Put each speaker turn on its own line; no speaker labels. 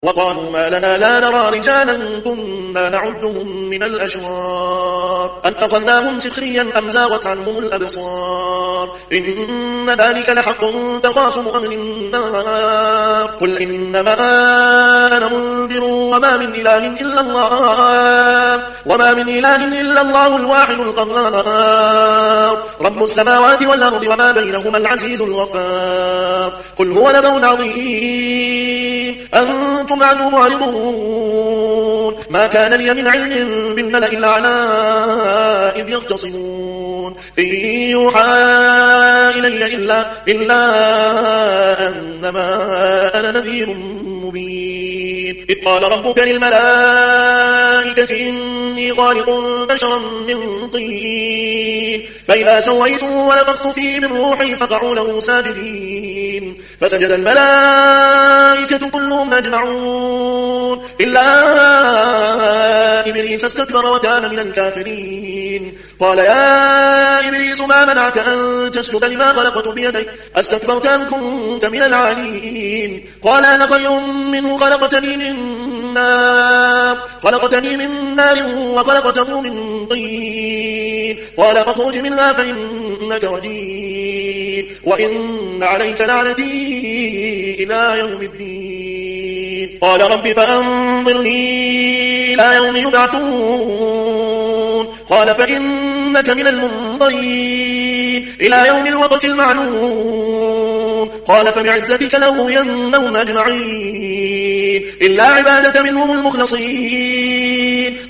وقالوا ما لنا لا نرى رجالا كنا نعدهم من الأشرار أتخذناهم سخريا أم زاغت عنهم الأبصار إن ذلك لحق تخاصم أهل النار قل إنما أنا منذر وما من إله إلا الله الواحد القهار رب السماوات والأرض وما بينهما العزيز الغفار قل هو نبأ عظيم أنتم عنه معرضون ما كان لي من علم بالملأ الأعلى إذ يختصمون إن يوحى إلي إلا أنما أنا نذير مبين إذ قال ربك للملائكة إني خالق بشرا من طين فإذا سويته ونفخت فيه من روحي فقعوا له ساجدين فسجد الملائكة كلهم أجمعون إلا إبليس استكبر وكان من الكافرين قال يا إبليس ما منعك أن تسجد لما خلقت بيدي أستكبرت أم كنت من العالين قال أنا خير منه خلقتني من نار وخلقته من طين قال فاخرج منها فإنك رجيم وإن عليك لعنتي إلى يوم الدين قال رب فأنظرني إلى يوم يبعثون قال فإنك من المنظرين إلى يوم الوقت المعلوم قال فبعزتك لأغوينهم أجمعين إلا عبادك منهم المخلصين